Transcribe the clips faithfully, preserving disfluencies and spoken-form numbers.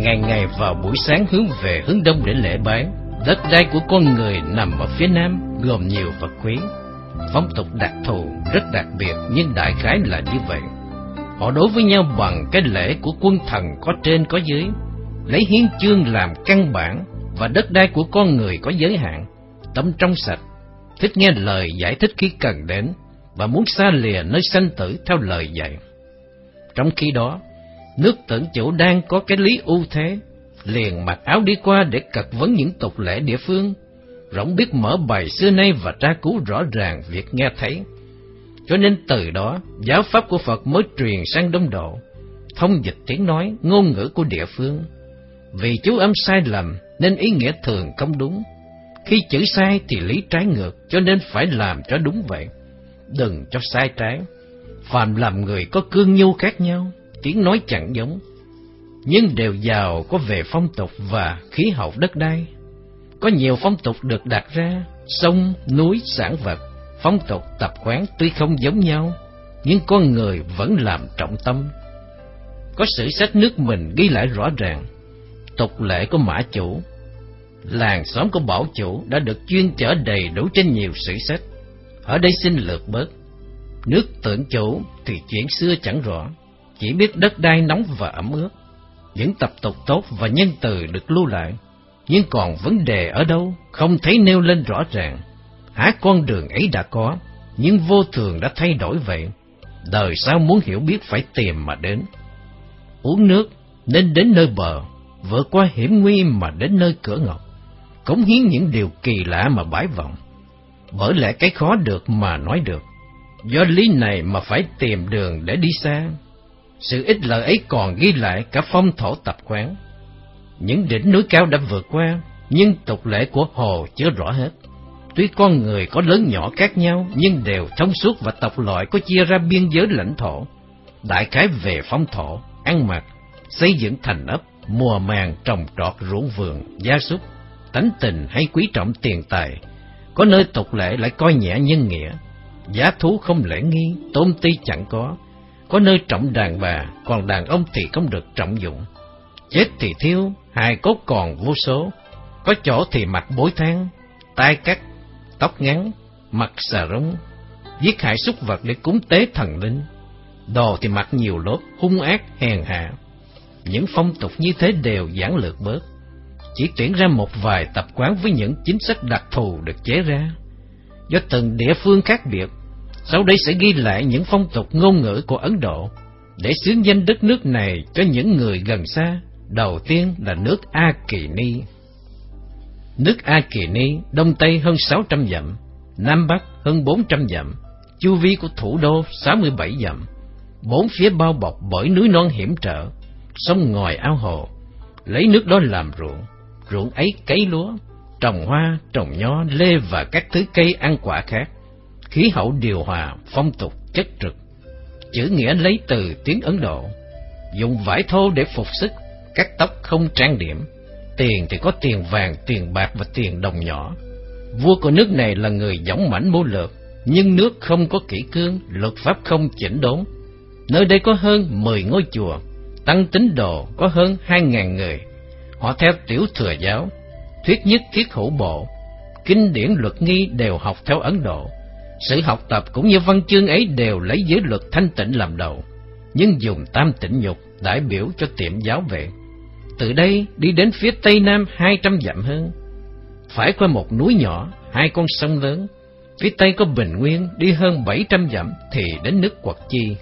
ngày ngày vào buổi sáng hướng về hướng đông để lễ bái. Đất đai của con người nằm ở phía nam, gồm nhiều vật quý. Phong tục đặc thù, rất đặc biệt, nhưng đại khái là như vậy. Họ đối với nhau bằng cái lễ của quân thần có trên có dưới, lấy hiến chương làm căn bản, và đất đai của con người có giới hạn. Tâm trong sạch, thích nghe lời giải thích khi cần đến, và muốn xa lìa nơi sanh tử theo lời dạy. Trong khi đó, nước Tưởng Chủ đang có cái lý ưu thế, liền mặc áo đi qua để cật vấn những tục lệ địa phương, rỗng biết mở bày xưa nay và tra cứu rõ ràng việc nghe thấy. Cho nên từ đó, giáo pháp của Phật mới truyền sang Đông Độ, thông dịch tiếng nói, ngôn ngữ của địa phương. Vì chú âm sai lầm nên ý nghĩa thường không đúng. Khi chữ sai thì lý trái ngược, cho nên phải làm cho đúng vậy, đừng cho sai trái. Phàm làm người có cương nhu khác nhau, tiếng nói chẳng giống, nhưng đều giàu có về phong tục và khí hậu đất đai. Có nhiều phong tục được đặt ra, sông, núi, sản vật, phong tục tập quán tuy không giống nhau, nhưng con người vẫn làm trọng tâm. Có sử sách nước mình ghi lại rõ ràng, tục lệ của Mã Chủ, làng xóm của Bảo Chủ đã được chuyên chở đầy đủ trên nhiều sử sách. Ở đây xin lược bớt. Nước Tưởng Chủ thì chuyện xưa chẳng rõ, chỉ biết đất đai nóng và ẩm ướt. Những tập tục tốt và nhân từ được lưu lại, nhưng còn vấn đề ở đâu không thấy nêu lên rõ ràng. Há con đường ấy đã có, nhưng vô thường đã thay đổi vậy. Đời sau muốn hiểu biết phải tìm mà đến. Uống nước nên đến nơi bờ, vượt qua hiểm nguy mà đến nơi cửa ngọc, cống hiến những điều kỳ lạ mà bái vọng. Bởi lẽ cái khó được mà nói được, do lý này mà phải tìm đường để đi xa. Sự ích lợi ấy còn ghi lại cả phong thổ tập quán. Những đỉnh núi cao đã vượt qua, nhưng tục lệ của Hồ chưa rõ hết. Tuy con người có lớn nhỏ khác nhau, nhưng đều thông suốt và tộc loại có chia ra biên giới lãnh thổ. Đại khái về phong thổ, ăn mặc, xây dựng thành ấp, mùa màng trồng trọt ruộng vườn, gia súc, tánh tình hay quý trọng tiền tài. Có nơi tục lệ lại coi nhẹ nhân nghĩa, giá thú không lễ nghi, tôn ti chẳng có. Có nơi trọng đàn bà, còn đàn ông thì không được trọng dụng. Chết thì thiêu, hài cốt còn vô số. Có chỗ thì mặc bối than, tai cắt, tóc ngắn, mặc xà rống, giết hại súc vật để cúng tế thần linh. Đồ thì mặc nhiều lốt, hung ác, hèn hạ. Những phong tục như thế đều giản lược bớt, chỉ tuyển ra một vài tập quán với những chính sách đặc thù được chế ra. Do từng địa phương khác biệt, sau đây sẽ ghi lại những phong tục ngôn ngữ của Ấn Độ, để xướng danh đất nước này cho những người gần xa. Đầu tiên là nước A Kỳ Ni. Nước A Kỳ Ni, đông tây hơn sáu trăm dặm, nam bắc hơn bốn trăm dặm, chu vi của thủ đô sáu mươi bảy dặm, bốn phía bao bọc bởi núi non hiểm trở, sông ngòi ao hồ, lấy nước đó làm ruộng, ruộng ấy cấy lúa, trồng hoa, trồng nho, lê và các thứ cây ăn quả khác. Khí hậu điều hòa, phong tục chất trực. Chữ nghĩa lấy từ tiếng Ấn Độ, dùng vải thô để phục sức, cắt tóc không trang điểm. Tiền thì có tiền vàng, tiền bạc và tiền đồng nhỏ. Vua của nước này là người dõng mãnh mưu lược, nhưng nước không có kỷ cương, luật pháp không chỉnh đốn. Nơi đây có hơn mười ngôi chùa, tăng tín đồ có hơn hai ngàn người. Họ theo tiểu thừa giáo, thuyết nhất thiết hữu bộ, kinh điển luật nghi đều học theo Ấn Độ. Sự học tập cũng như văn chương ấy đều lấy giới luật thanh tịnh làm đầu, nhưng dùng tam tịnh nhục đại biểu cho tiệm giáo vệ. Từ đây đi đến phía tây nam hai trăm dặm hơn, phải qua một núi nhỏ, hai con sông lớn. Phía tây có Bình Nguyên, đi hơn bảy trăm dặm thì đến nước Quật Chi.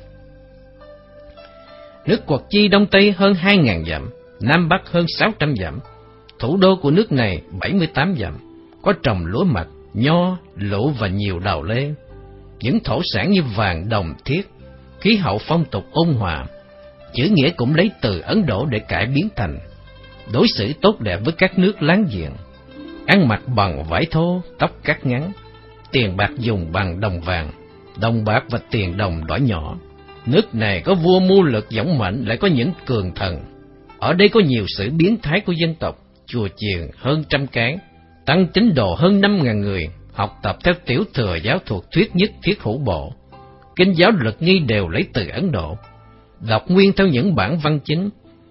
Nước Quật Chi đông tây hơn hai ngàn dặm, nam bắc hơn sáu trăm dặm. Thủ đô của nước này bảy mươi tám dặm, có trồng lúa mạch, nho, lựu và nhiều đào lê. Những thổ sản như vàng, đồng, thiết. Khí hậu phong tục ôn hòa. Chữ nghĩa cũng lấy từ Ấn Độ để cải biến thành. Đối xử tốt đẹp với các nước láng giềng. Ăn mặc bằng vải thô, tóc cắt ngắn. Tiền bạc dùng bằng đồng vàng, đồng bạc và tiền đồng đỏ nhỏ. Nước này có vua mưu lực dõng mạnh, lại có những cường thần. Ở đây có nhiều sự biến thái của dân tộc. Chùa chiền hơn trăm cái, tăng tín đồ hơn năm ngàn người, học tập theo tiểu thừa giáo thuộc thuyết nhất thiết hữu bộ. Kinh giáo luật nghi đều lấy từ Ấn Độ, đọc nguyên theo những bản văn chính.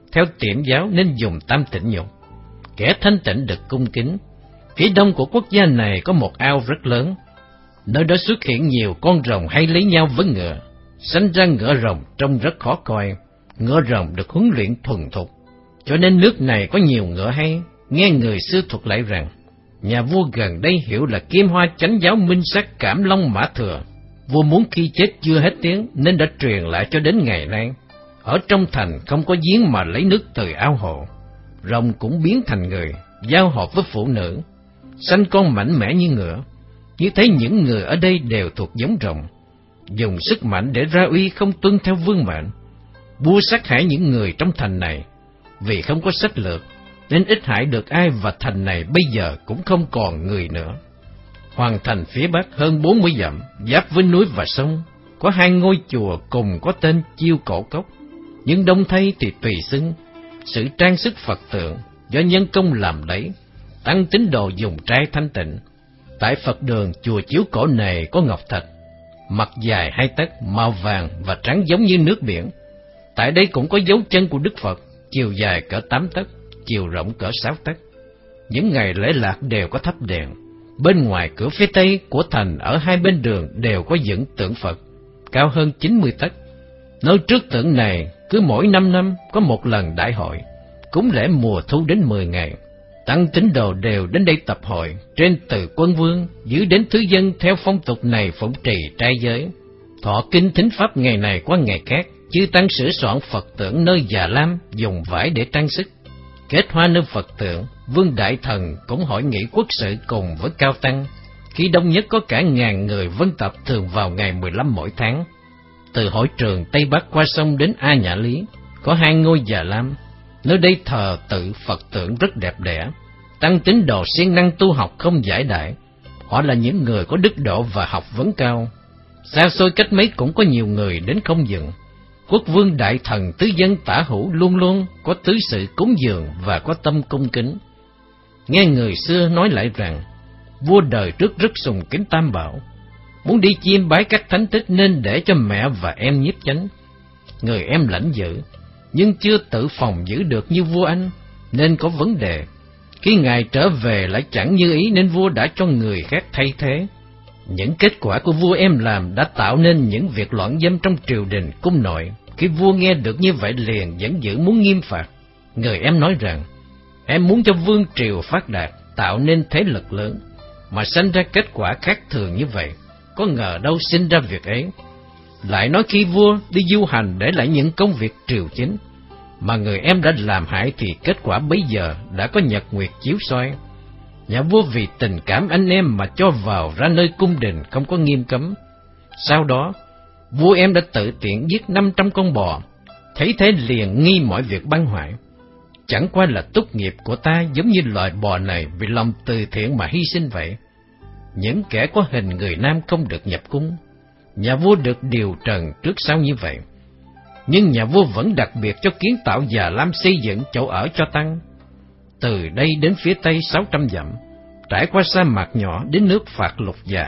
theo tiệm giáo nên dùng tam tịnh nhục. Kẻ thanh tịnh được cung kính. Phía đông của quốc gia này có một ao rất lớn. Nơi đó xuất hiện nhiều con rồng hay lấy nhau với ngựa. Sanh ra ngựa rồng trông rất khó coi. Ngựa rồng được huấn luyện thuần thục, cho nên nước này có nhiều ngựa hay. Nghe người xưa thuật lại rằng, nhà vua gần đây hiểu là Kim Hoa Chánh Giáo Minh Sát Cảm Long Mã Thừa. Vua muốn khi chết chưa hết tiếng nên đã truyền lại cho đến ngày nay. Ở trong thành không có giếng mà lấy nước từ ao hồ. Rồng cũng biến thành người, giao hợp với phụ nữ, sanh con mạnh mẽ như ngựa. Như thế những người ở đây đều thuộc giống rồng, dùng sức mạnh để ra uy, không tuân theo vương mệnh. Vua sát hại những người trong thành này, vì không có sách lược nên ít hại được ai, và thành này bây giờ cũng không còn người nữa. Hoàng thành phía bắc hơn bốn mươi dặm, giáp với núi và sông, có hai ngôi chùa cùng có tên Chiêu Cổ Cốc, nhưng đông thay thì tùy xưng. Sự trang sức Phật tượng do nhân công làm đấy, tăng tín đồ dùng trai thanh tịnh. Tại Phật đường chùa Chiếu Cổ này có ngọc thạch, mặt dài hai tấc, màu vàng và trắng giống như nước biển. Tại đây cũng có dấu chân của Đức Phật, chiều dài cỡ tám tấc, chiều rộng cỡ sáu tấc. Những ngày lễ lạc đều có thắp đèn. Bên ngoài cửa phía tây của thành ở hai bên đường đều có dựng tượng Phật, cao hơn chín mươi tấc. Nơi trước tượng này cứ mỗi năm năm có một lần đại hội, cúng lễ mùa thu đến mười ngày. Tăng tín đồ đều đến đây tập hội, trên từ quân vương, dưới đến thứ dân theo phong tục này phụng trì trai giới. Thọ kinh thính pháp ngày này qua ngày khác, chư tăng sửa soạn Phật tượng nơi Già Lam, dùng vải để trang sức. Kết hoa nơi Phật tượng, Vương Đại Thần cũng hội nghị quốc sự cùng với cao tăng. Khi đông nhất có cả ngàn người vân tập, thường vào ngày mười lăm mỗi tháng. Từ hội trường Tây Bắc qua sông đến A Nhã Lý, có hai ngôi Già Lam. Nơi đây thờ tự Phật tượng rất đẹp đẽ. Tăng tín đồ siêng năng tu học không giải đại. Họ là những người có đức độ và học vấn cao. Xa xôi cách mấy cũng có nhiều người đến không dừng. Quốc vương đại thần tứ dân tả hữu luôn luôn có tứ sự cúng dường và có tâm cung kính. Nghe người xưa nói lại rằng, vua đời trước rất sùng kính Tam Bảo. Muốn đi chiêm bái các thánh tích nên để cho mẹ và em nhiếp chánh. Người em lãnh giữ, nhưng chưa tự phòng giữ được như vua anh, nên có vấn đề. Khi ngài trở về lại chẳng như ý nên vua đã cho người khác thay thế. Những kết quả của vua em làm đã tạo nên những việc loạn dâm trong triều đình cung nội. Khi vua nghe được như vậy liền giận dữ muốn nghiêm phạt. Người em nói rằng, em muốn cho vương triều phát đạt, tạo nên thế lực lớn, mà sanh ra kết quả khác thường như vậy, có ngờ đâu sinh ra việc ấy. Lại nói khi vua đi du hành để lại những công việc triều chính, mà người em đã làm hại thì kết quả bấy giờ đã có nhật nguyệt chiếu soi. Nhà vua vì tình cảm anh em mà cho vào ra nơi cung đình không có nghiêm cấm. Sau đó, vua em đã tự tiện giết năm trăm con bò, thấy thế liền nghi mọi việc băng hoại. Chẳng qua là túc nghiệp của ta giống như loài bò này vì lòng từ thiện mà hy sinh vậy. Những kẻ có hình người nam không được nhập cung. Nhà vua được điều trần trước sau như vậy. Nhưng nhà vua vẫn đặc biệt cho kiến tạo Già Lam xây dựng chỗ ở cho tăng. Từ đây đến phía tây sáu trăm dặm, trải qua sa mạc nhỏ đến nước Phạt Lục Già.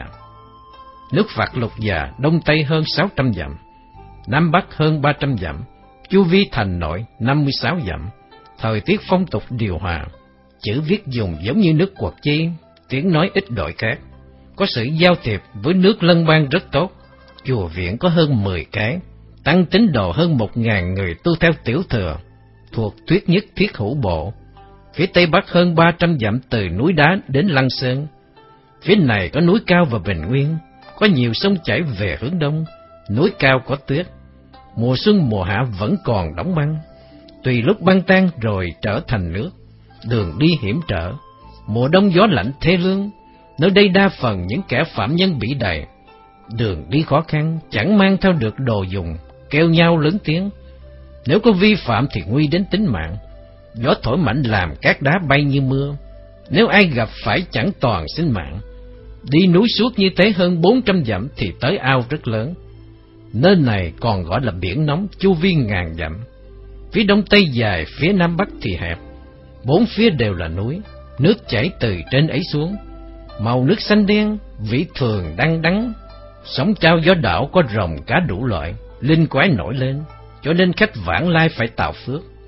Nước Phạt Lục Già đông tây hơn sáu trăm dặm, nam bắc hơn ba trăm dặm, chu vi thành nội năm mươi sáu dặm. Thời tiết phong tục điều hòa, chữ viết dùng giống như nước Quật Chi, tiếng nói ít đổi khác. Có sự giao thiệp với nước lân bang rất tốt. Chùa viện có hơn mười cái, tăng tín đồ hơn một ngàn người tu theo tiểu thừa, thuộc thuyết nhất thiết hữu bộ. Phía tây bắc hơn ba trăm dặm từ núi đá đến Lăng Sơn. Phía này có núi cao và bình nguyên, có nhiều sông chảy về hướng đông, núi cao có tuyết. Mùa xuân mùa hạ vẫn còn đóng băng, tùy lúc băng tan rồi trở thành nước. Đường đi hiểm trở, mùa đông gió lạnh thê lương. Nơi đây đa phần những kẻ phạm nhân bị đầy. Đường đi khó khăn, chẳng mang theo được đồ dùng, kêu nhau lớn tiếng. Nếu có vi phạm thì nguy đến tính mạng. Gió thổi mạnh làm cát đá bay như mưa. Nếu ai gặp phải chẳng toàn sinh mạng. Đi núi suốt như thế hơn bốn trăm dặm thì tới ao rất lớn. Nơi này còn gọi là biển nóng, chu vi ngàn dặm. Phía đông tây dài, phía nam bắc thì hẹp. Bốn phía đều là núi, nước chảy từ trên ấy xuống. Màu nước xanh đen, vị thường đắng đắng. Sóng trao gió đảo có rồng cá đủ loại, linh quái nổi lên, cho nên khách vãng lai phải tạo phước.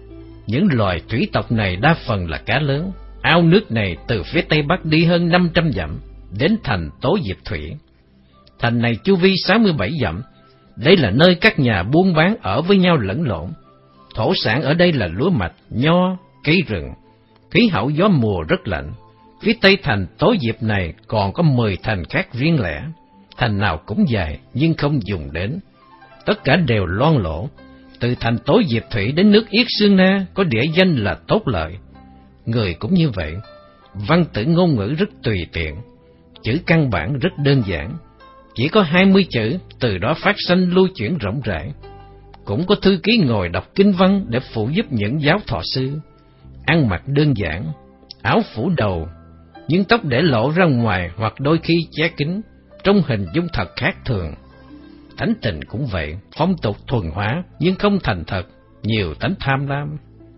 Những loài thủy tộc này đa phần là cá lớn. Ao nước này từ phía tây bắc đi hơn năm trăm dặm, đến thành Tố Diệp Thủy. Thành này chu vi sáu mươi bảy dặm. Đây là nơi các nhà buôn bán ở với nhau lẫn lộn. Thổ sản ở đây là lúa mạch, nho, cây rừng. Khí hậu gió mùa rất lạnh. Phía tây thành Tố Diệp này còn có mười thành khác riêng lẻ. Thành nào cũng dài nhưng không dùng đến. Tất cả đều loan lỗ. Từ thành Tố Diệp Thủy đến nước Yết Sương Na có địa danh là Tốt Lợi. Người cũng như vậy. Văn tử ngôn ngữ rất tùy tiện. Chữ căn bản rất đơn giản. Chỉ có hai mươi chữ, từ đó phát sanh lưu chuyển rộng rãi. Cũng có thư ký ngồi đọc kinh văn để phụ giúp những giáo thọ sư. Ăn mặc đơn giản, áo phủ đầu, nhưng tóc để lộ ra ngoài hoặc đôi khi che kín, trông hình dung thật khác thường. Thánh tình cũng vậy, phong tục thuần hóa nhưng không thành thật, nhiều tánh tham lam.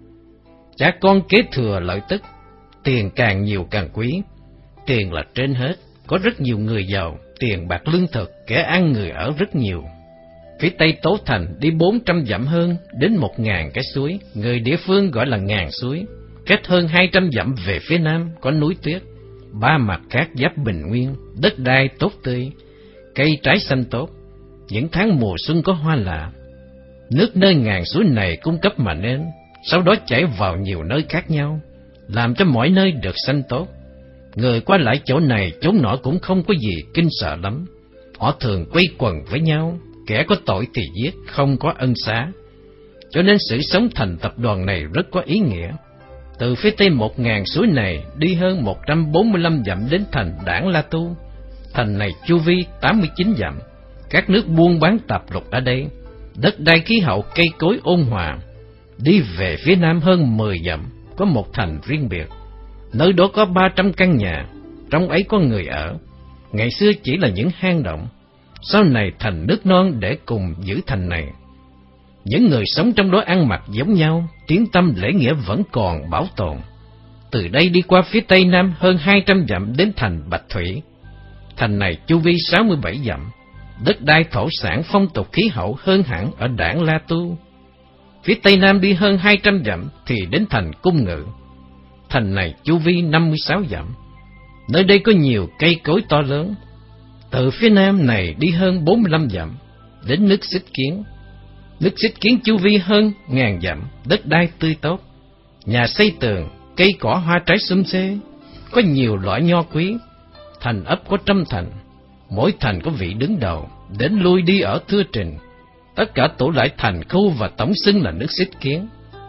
Cha con kế thừa lợi tức, tiền càng nhiều càng quý. Tiền là trên hết, có rất nhiều người giàu, tiền bạc lương thực, kẻ ăn người ở rất nhiều. Phía tây Tố Thành đi bốn trăm dặm hơn, đến một ngàn cái suối, người địa phương gọi là ngàn suối. Cách hơn hai trăm dặm về phía nam có núi tuyết, ba mặt cát giáp bình nguyên, đất đai tốt tươi, cây trái xanh tốt, những tháng mùa xuân có hoa lạ. Nước nơi ngàn suối này cung cấp mà nên, sau đó chảy vào nhiều nơi khác nhau, làm cho mỗi nơi được xanh tốt. Người qua lại chỗ này chỗ nọ cũng không có gì kinh sợ lắm. Họ thường quây quần với nhau, kẻ có tội thì giết, không có ân xá. Cho nên sự sống thành tập đoàn này rất có ý nghĩa. Từ phía tây một ngàn suối này đi hơn một trăm bốn mươi lăm dặm đến thành Đảng La Tu. Thành này chu vi tám mươi chín dặm. Các nước buôn bán tạp lục ở đây. Đất đai khí hậu cây cối ôn hòa. Đi về phía nam hơn mười dặm có một thành riêng biệt. Nơi đó có ba trăm căn nhà, trong ấy có người ở. Ngày xưa chỉ là những hang động, sau này thành nước non để cùng giữ thành này. Những người sống trong đó ăn mặc giống nhau, tiếng tăm lễ nghĩa vẫn còn bảo tồn. Từ đây đi qua phía tây nam hơn hai trăm dặm đến thành Bạch Thủy. Thành này chu vi sáu mươi bảy dặm, đất đai thổ sản phong tục khí hậu hơn hẳn ở Đảng La Tu. Phía tây nam đi hơn hai trăm dặm thì đến thành Cung Ngự. Thành này chu vi năm mươi sáu dặm, nơi đây có nhiều cây cối to lớn. Từ phía nam này đi hơn bốn mươi lăm dặm, đến nước Xích Kiến. Nước Xích Kiến chu vi hơn ngàn dặm, đất đai tươi tốt, nhà xây tường, cây cỏ hoa trái xum xê, có nhiều loại nho quý. Thành ấp có trăm thành, mỗi thành có vị đứng đầu, đến lui đi ở thưa trình. Tất cả tụ lại thành khu và tổng xưng là nước Xích Kiến.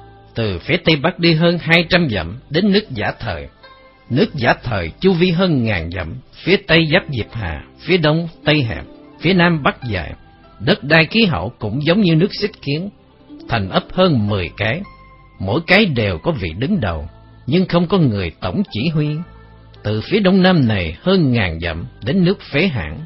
Từ phía tây bắc đi hơn hai trăm dặm đến nước Giả Thời. Nước Giả Thời chu vi hơn ngàn dặm, phía tây giáp Diệp Hà, phía đông tây hẹp, phía nam bắc dài. Đất đai khí hậu cũng giống như nước Xích Kiến. Thành ấp hơn mười cái, mỗi cái đều có vị đứng đầu, nhưng không có người tổng chỉ huy. Từ phía đông nam này hơn ngàn dặm đến nước Phế Hãn.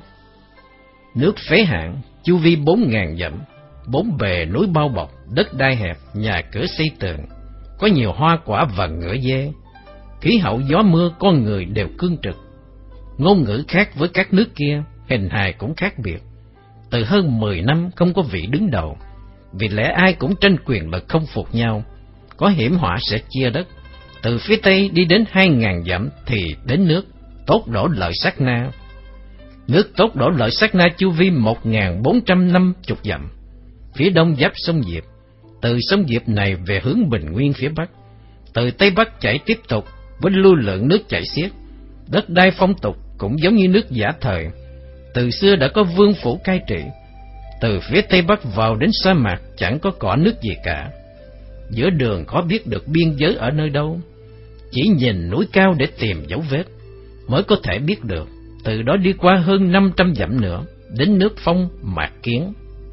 Nước Phế Hãn chu vi bốn ngàn dặm, bốn bề núi bao bọc, đất đai hẹp, nhà cửa xây tường, có nhiều hoa quả và ngựa dê. Khí hậu gió mưa con người đều cương trực. Ngôn ngữ khác với các nước kia, hình hài cũng khác biệt. Từ hơn mười năm không có vị đứng đầu, vì lẽ ai cũng tranh quyền lực không phục nhau, có hiểm họa sẽ chia đất. Từ phía tây đi đến hai ngàn dặm thì đến nước Tốt Đổ Lợi Sát Na. Nước Tốt Đổ Lợi Sát Na chu vi một ngàn bốn trăm năm mươi dặm, phía đông giáp sông Diệp. Từ sông Diệp này về hướng Bình Nguyên phía bắc, từ tây bắc chảy tiếp tục với lưu lượng nước chảy xiết. Đất đai phong tục cũng giống như nước Giả Thời, từ xưa đã có vương phủ cai trị. Từ phía tây bắc vào đến sa mạc chẳng có cỏ nước gì cả. Giữa đường khó biết được biên giới ở nơi đâu, chỉ nhìn núi cao để tìm dấu vết mới có thể biết được. Từ đó đi qua hơn năm trăm dặm nữa đến nước Phong Mạc Kiến.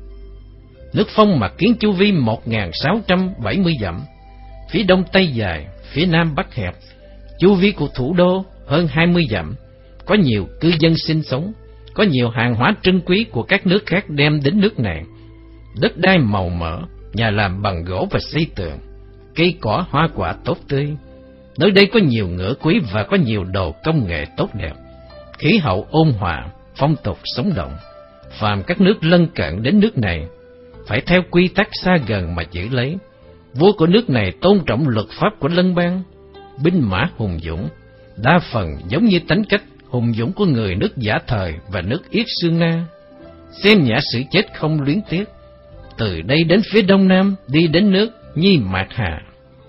Nước Phong Mạc Kiến chu vi một nghìn sáu trăm bảy mươi dặm, phía đông tây dài, phía nam bắc hẹp. Chu vi của thủ đô hơn hai mươi dặm, có nhiều cư dân sinh sống, có nhiều hàng hóa trân quý của các nước khác đem đến nước này. Đất đai màu mỡ, nhà làm bằng gỗ và xây tường, cây cỏ hoa quả tốt tươi. Nơi đây có nhiều ngựa quý và có nhiều đồ công nghệ tốt đẹp. Khí hậu ôn hòa, phong tục sống động. Phàm các nước lân cận đến nước này phải theo quy tắc xa gần mà giữ lấy. Vua của nước này tôn trọng luật pháp của lân bang, binh mã hùng dũng, đa phần giống như tính cách hùng dũng của người nước Giả Thời và nước Yết Sương Na, xem nhã sự chết không luyến tiếc. Từ đây đến phía đông nam, đi đến nước Nhi Mạt Hà.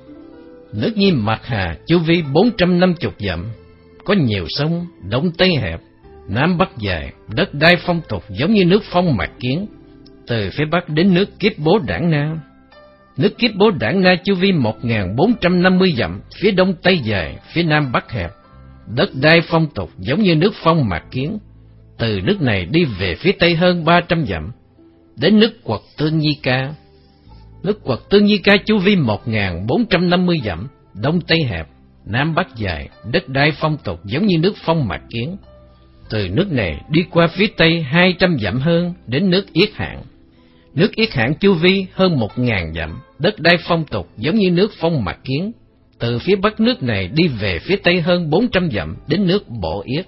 Nước Nhi Mạt Hà chu vi bốn trăm năm mươi dặm, có nhiều sông, đông tây hẹp, nam bắc dài, đất đai phong tục giống như nước Phong Mạc Kiến. Từ phía bắc đến nước Kiếp Bố Đảng Na. Nước Kiếp Bố Đảng Na chu vi một nghìn bốn trăm năm mươi dặm, phía đông tây dài, phía nam bắc hẹp, đất đai phong tục giống như nước Phong Mạc Kiến. Từ nước này đi về phía tây hơn ba trăm dặm, đến nước Quật Tương Nhi Ca. Nước Quật Tương Nhi Ca chu vi một nghìn bốn trăm năm mươi dặm, đông tây hẹp, nam bắc dài, đất đai phong tục giống như nước Phong Mạc Kiến. Từ nước này đi qua phía tây hai trăm dặm hơn, đến nước Yết Hạng. Nước Yết Hạng chu vi hơn một nghìn dặm, đất đai phong tục giống như nước Phong Mạc Kiến. Từ phía bắc nước này đi về phía tây hơn bốn trăm dặm, đến nước Bộ Yết.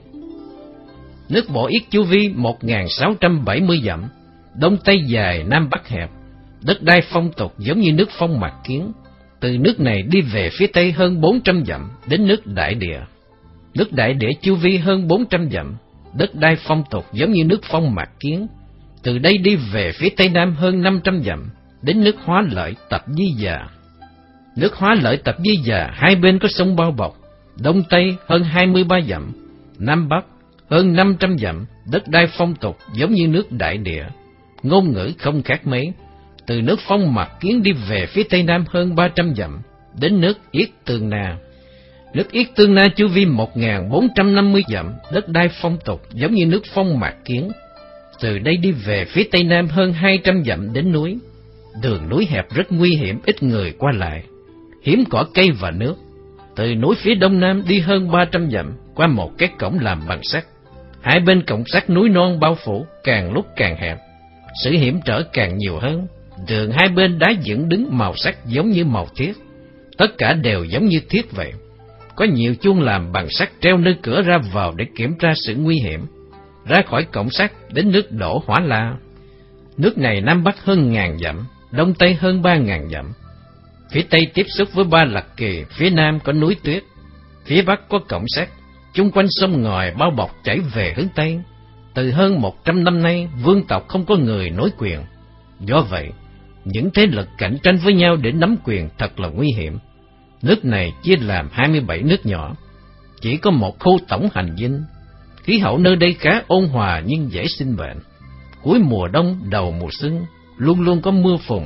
Nước Bộ Yết chu vi một nghìn sáu trăm bảy mươi dặm, đông tây dài, nam bắc hẹp, đất đai phong tục giống như nước Phong Mạc Kiến. Từ nước này đi về phía tây hơn bốn trăm dặm, đến nước Đại Địa. Nước Đại Địa chu vi hơn bốn trăm dặm, đất đai phong tục giống như nước Phong Mạc Kiến. Từ đây đi về phía tây nam hơn năm trăm dặm, đến nước Hóa Lợi Tập Di Già. Nước Hóa Lợi Tập Di Già hai bên có sông bao bọc, đông tây hơn hai mươi ba dặm, nam bắc hơn năm trăm dặm, đất đai phong tục giống như nước Đại Địa, ngôn ngữ không khác mấy. Từ nước Phong Mạc Kiến đi về phía tây nam hơn ba trăm dặm, đến nước Yết Tương Na. Nước Yết Tương Na chu vi một nghìn bốn trăm năm mươi dặm, đất đai phong tục giống như nước Phong Mạc Kiến. Từ đây đi về phía tây nam hơn hai trăm dặm, đến núi. Đường núi hẹp rất nguy hiểm, ít người qua lại, hiếm cỏ cây và nước. Từ núi phía đông nam đi hơn ba trăm dặm, qua một cái cổng làm bằng sắt. Hai bên cổng sắt núi non bao phủ, càng lúc càng hẹp, sự hiểm trở càng nhiều hơn. Đường hai bên đá dựng đứng màu sắc giống như màu thiết, tất cả đều giống như thiết vậy. Có nhiều chuông làm bằng sắt treo nơi cửa ra vào để kiểm tra sự nguy hiểm. Ra khỏi cổng sắt đến nước Đổ Hỏa La. Nước này nam bắc hơn ngàn dặm, đông tây hơn ba ngàn dặm. Phía tây tiếp xúc với Ba Lạc Kỳ, phía nam có núi tuyết, phía bắc có cổng sắt. Chung quanh sông ngòi bao bọc chảy về hướng tây. Từ hơn một trăm năm nay, vương tộc không có người nối quyền. Do vậy, những thế lực cạnh tranh với nhau để nắm quyền thật là nguy hiểm. Nước này chia làm hai mươi bảy nước nhỏ, chỉ có một khu tổng hành dinh. Khí hậu nơi đây khá ôn hòa nhưng dễ sinh bệnh. Cuối mùa đông, đầu mùa xuân, luôn luôn có mưa phùn.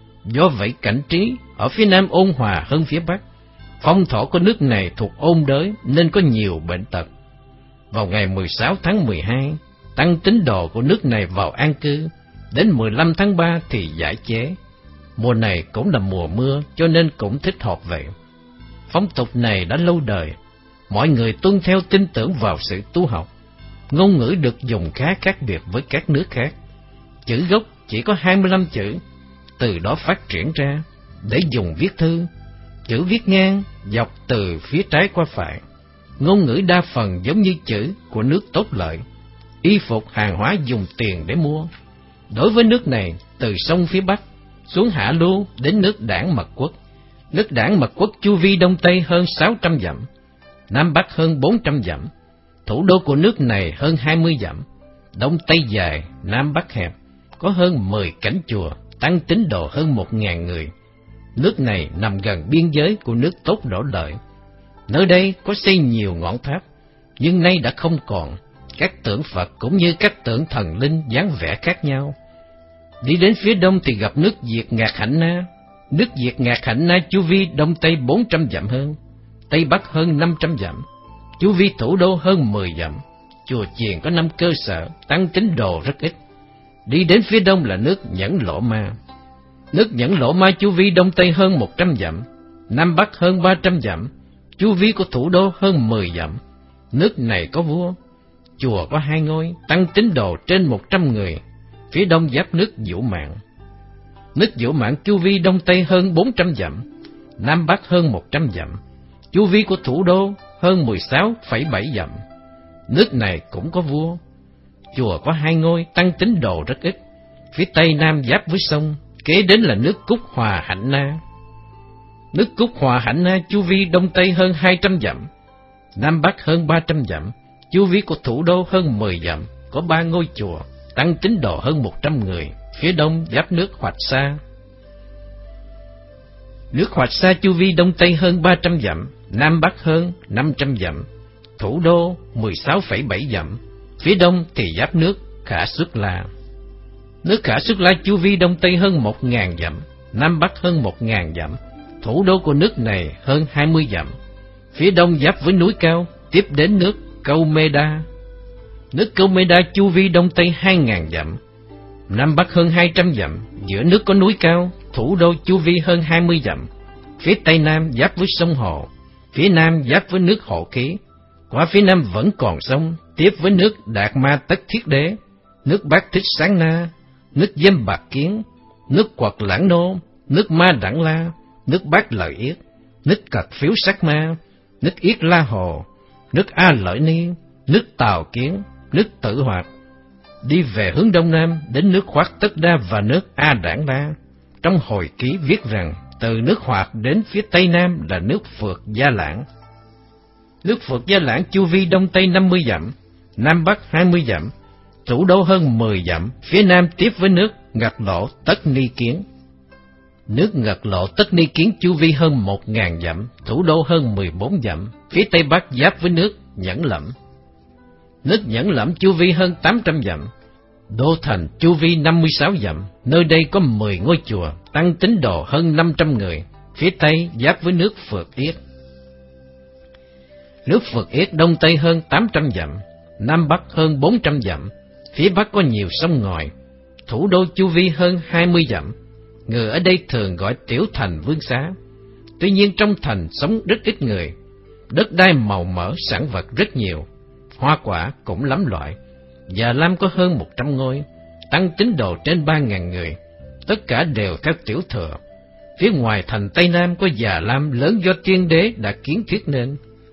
Do vậy cảnh trí ở phía nam ôn hòa hơn phía bắc. Phong thổ của nước này thuộc ôn đới nên có nhiều bệnh tật. Vào ngày mười sáu tháng mười hai, tăng tín đồ của nước này vào an cư. Đến mười lăm tháng ba thì giải chế. Mùa này cũng là mùa mưa cho nên cũng thích hợp vậy. Phong tục này đã lâu đời, mọi người tuân theo tin tưởng vào sự tu học. Ngôn ngữ được dùng khá khác biệt với các nước khác. Chữ gốc chỉ có hai mươi lăm chữ, từ đó phát triển ra để dùng viết thư. Chữ viết ngang, dọc từ phía trái qua phải. Ngôn ngữ đa phần giống như chữ của nước Tốt Lợi. Y phục hàng hóa dùng tiền để mua. Đối với nước này, từ sông phía bắc xuống Hạ Lưu đến nước Đảng Mật Quốc. Nước Đảng Mật Quốc chu vi đông tây hơn sáu trăm dặm, nam bắc hơn bốn trăm dặm. Thủ đô của nước này hơn hai mươi dặm, đông tây dài, nam bắc hẹp, có hơn mười cảnh chùa, tăng tín đồ hơn một ngàn người. Nước này nằm gần biên giới của nước Tốt Đổ Lợi. Nơi đây có xây nhiều ngọn tháp, nhưng nay đã không còn. Các tượng Phật cũng như các tượng thần linh dáng vẻ khác nhau. Đi đến phía đông thì gặp nước Diệt Ngạc Hạnh Na. Nước Diệt Ngạc Hạnh Na chu vi đông tây bốn trăm dặm hơn, tây bắc hơn năm trăm dặm, chu vi thủ đô hơn mười dặm. Chùa chiền có năm cơ sở, tăng tín đồ rất ít. Đi đến phía đông là nước Nhẫn Lỗ Ma. Nước Nhẫn Lỗ Ma chu vi đông tây hơn một trăm dặm, nam bắc hơn ba trăm dặm, chu vi của thủ đô hơn mười dặm. Nước này có vua, chùa có hai ngôi, tăng tín đồ trên một trăm người. Phía đông giáp nước Vũ Mạn. Nước Vũ Mạn chu vi đông tây hơn bốn trăm dặm, nam bắc hơn một trăm dặm, chu vi của thủ đô hơn mười sáu phẩy bảy dặm. Nước này cũng có vua, chùa có hai ngôi, tăng tín đồ rất ít. Phía tây nam giáp với sông, kế đến là nước Cúc Hòa Hạnh Na. Nước Cúc Hòa Hạnh Na chu vi đông tây hơn hai trăm dặm, nam bắc hơn ba trăm dặm, chu vi của thủ đô hơn mười dặm, có ba ngôi chùa, tăng tín đồ hơn một trăm người. Phía đông giáp nước Hoạch Sa. Nước Hoạch Sa chu vi đông tây hơn ba trăm dặm, nam bắc hơn năm trăm dặm, thủ đô mười sáu phẩy bảy dặm. Phía đông thì giáp nước Khả Xuất La. Nước Khả Xuất La chu vi đông tây hơn một ngàn dặm, nam bắc hơn một ngàn dặm, thủ đô của nước này hơn hai mươi dặm. Phía đông giáp với núi cao, tiếp đến nước Câu Mê Đa. Nước Câu Mê Đa chu vi đông tây hai ngàn dặm, nam bắc hơn hai trăm dặm, giữa nước có núi cao, thủ đô chu vi hơn hai mươi dặm. Phía tây nam giáp với sông Hồ, phía nam giáp với nước Hộ Khí. Qua phía nam vẫn còn sông, tiếp với nước Đạt Ma Tất Thiết Đế, nước Bát Thích Sáng Na, nước Dâm Bạc Kiến, nước Quật Lãng Nô, nước Ma Đẳng La, nước Bát Lợi Yết, nước Cật Phiếu Sắc Ma, nước Yết La Hồ, nước A Lợi Ni, nước Tào Kiến, nước Tử Hoạt. Đi về hướng đông nam đến nước Khoát Tất Đa và nước A Đảng Đa. Trong hồi ký viết rằng từ nước Hoạt đến phía tây nam là nước Phược Gia Lãng. Nước Phược Gia Lãng chu vi đông tây năm mươi dặm, nam bắc hai mươi dặm, thủ đô hơn mười dặm. Phía nam tiếp với nước Ngật Lộ Tất Ni Kiến. Nước Ngật Lộ Tất Ni Kiến chu vi hơn một ngàn dặm, thủ đô hơn mười bốn dặm. Phía tây bắc giáp với nước Nhẫn Lẫm. Nước Nhẫn Lẫm chu vi hơn tám trăm dặm, đô thành chu vi năm mươi sáu dặm. Nơi đây có mười ngôi chùa, tăng tín đồ hơn năm trăm người. Phía tây giáp với nước Phược Yết. Nước Phược Yết đông tây hơn tám trăm dặm, nam bắc hơn bốn trăm dặm. Phía bắc có nhiều sông ngòi, thủ đô chu vi hơn hai mươi dặm. Người ở đây thường gọi tiểu thành Vương Xá. Tuy nhiên trong thành sống rất ít người, đất đai màu mỡ, sản vật rất nhiều, hoa quả cũng lắm loại. Già Lam có hơn một trăm ngôi, tăng tín đồ trên ba ngàn người, tất cả đều theo tiểu thừa. Phía ngoài thành Tây Nam có Già Lam lớn do tiên đế đã kiến thiết nên.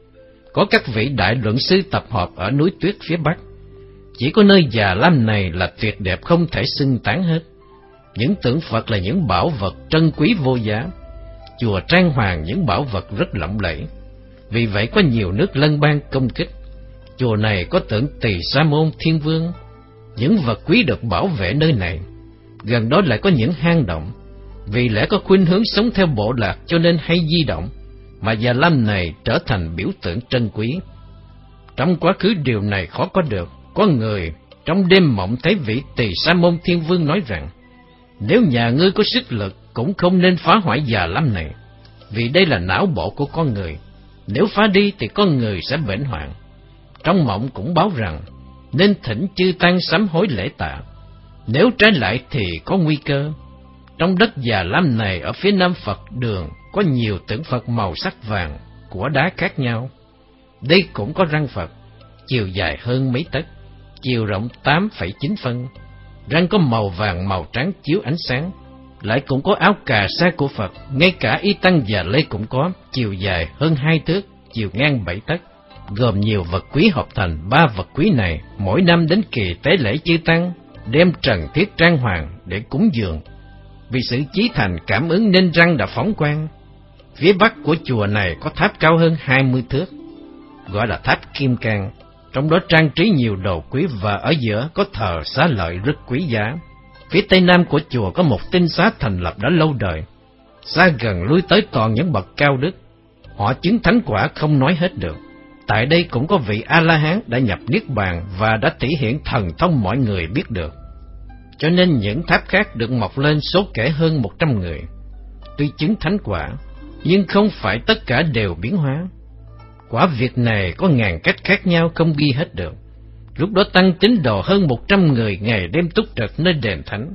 Có các vị đại luận sư tập họp ở núi Tuyết phía Bắc. Chỉ có nơi Già Lam này là tuyệt đẹp không thể xưng tán hết. Những tượng Phật là những bảo vật trân quý vô giá. Chùa trang hoàng những bảo vật rất lộng lẫy, vì vậy có nhiều nước lân bang công kích. Chùa này có tượng Tỳ Sa Môn Thiên Vương. Những vật quý được bảo vệ nơi này. Gần đó lại có những hang động. Vì lẽ có khuynh hướng sống theo bộ lạc cho nên hay di động, mà Già Lam này trở thành biểu tượng trân quý. Trong quá khứ điều này khó có được. Có người trong đêm mộng thấy vị Tỳ Sa Môn Thiên Vương nói rằng, nếu nhà ngươi có sức lực cũng không nên phá hoại Già Lam này, vì đây là não bộ của con người. Nếu phá đi thì con người sẽ bệnh hoạn. Trong mộng cũng báo rằng nên thỉnh chư tăng sám hối lễ tạ, nếu trái lại thì có nguy cơ. Trong đất Già Lam này ở phía nam Phật đường có nhiều tượng Phật màu sắc vàng của đá khác nhau. Đây cũng có răng Phật, chiều dài hơn mấy tấc, chiều rộng tám phẩy chín phân. Răng có màu vàng màu trắng chiếu ánh sáng. Lại cũng có áo cà sa của Phật, ngay cả y tăng Già Lê cũng có, chiều dài hơn hai thước, chiều ngang bảy tấc, gồm nhiều vật quý hợp thành. Ba vật quý này mỗi năm đến kỳ tế lễ chư tăng đem trần thiết trang hoàng để cúng dường. Vì sự chí thành cảm ứng nên răng đã phóng quang. Phía bắc của chùa này có tháp cao hơn hai mươi thước, gọi là tháp Kim Cang. Trong đó trang trí nhiều đồ quý và ở giữa có thờ xá lợi rất quý giá. Phía tây nam của chùa có một tinh xá thành lập đã lâu đời. Xa gần lui tới toàn những bậc cao đức, họ chứng thánh quả không nói hết được. Tại đây cũng có vị A-la-hán đã nhập Niết Bàn và đã thể hiện thần thông mọi người biết được. Cho nên những tháp khác được mọc lên số kể hơn một trăm người. Tuy chứng thánh quả, nhưng không phải tất cả đều biến hóa. Quả việc này có ngàn cách khác nhau không ghi hết được. Lúc đó tăng tín đồ hơn một trăm người ngày đêm túc trực nơi đền thánh.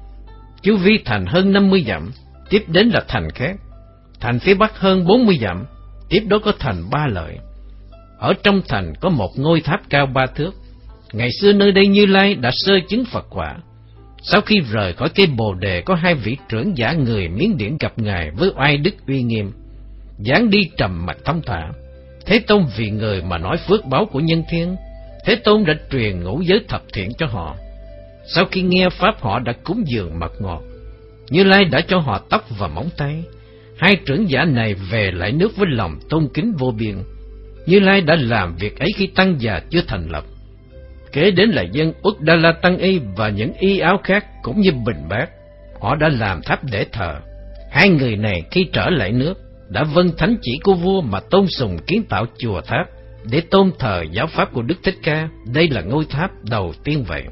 Chu vi thành hơn năm mươi dặm, tiếp đến là thành khác. Thành phía bắc hơn bốn mươi dặm, tiếp đó có thành Ba Lợi. Ở trong thành có một ngôi tháp cao ba thước. Ngày xưa nơi đây Như Lai đã sơ chứng Phật quả. Sau khi rời khỏi cây Bồ Đề, có hai vị trưởng giả người Miến Điện gặp Ngài với oai đức uy nghiêm, dáng đi trầm mặc thông thả. Thế Tôn vì người mà nói phước báo của nhân thiên, Thế Tôn đã truyền ngũ giới thập thiện cho họ. Sau khi nghe pháp họ đã cúng dường mật ngọt. Như Lai đã cho họ tóc và móng tay. Hai trưởng giả này về lại nước với lòng tôn kính vô biên. Như Lai đã làm việc ấy khi Tăng già chưa thành lập. Kế đến là dân Uddala Tăng Y và những y áo khác cũng như Bình Bát. Họ đã làm tháp để thờ. Hai người này khi trở lại nước đã vâng thánh chỉ của vua mà tôn sùng kiến tạo chùa tháp để tôn thờ giáo pháp của Đức Thích Ca. Đây là ngôi tháp đầu tiên vậy.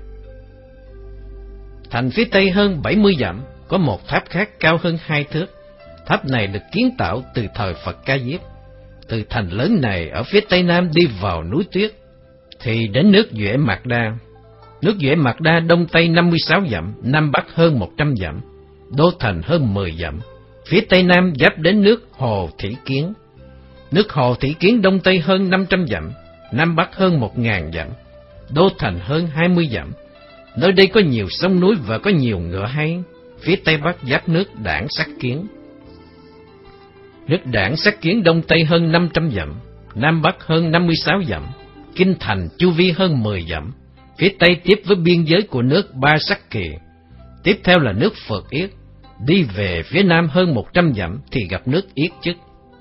Thành phía tây hơn bảy mươi dặm có một tháp khác cao hơn hai thước. Tháp này được kiến tạo từ thời Phật Ca Diếp. Từ thành lớn này ở phía tây nam đi vào núi tuyết thì đến nước Duệ Mạc Đa. Nước Duệ Mạc Đa đông tây năm mươi sáu dặm, nam bắc hơn một trăm dặm, đô thành hơn mười dặm. Phía tây nam giáp đến nước Hồ Thủy Kiến. Nước Hồ Thủy Kiến đông tây hơn năm trăm dặm, nam bắc hơn một ngàn dặm, đô thành hơn hai mươi dặm. Nơi đây có nhiều sông núi và có nhiều ngựa hay. Phía tây bắc giáp nước Đảng Sắc Kiến. Nước Đảng Sắc Kiến đông tây hơn năm trăm dặm, nam bắc hơn năm mươi sáu dặm, kinh thành chu vi hơn mười dặm. Phía tây tiếp với biên giới của nước Ba Sắc Kỳ. Tiếp theo là nước Phượt Yết. Đi về phía nam hơn một trăm dặm thì gặp nước Yết Chức.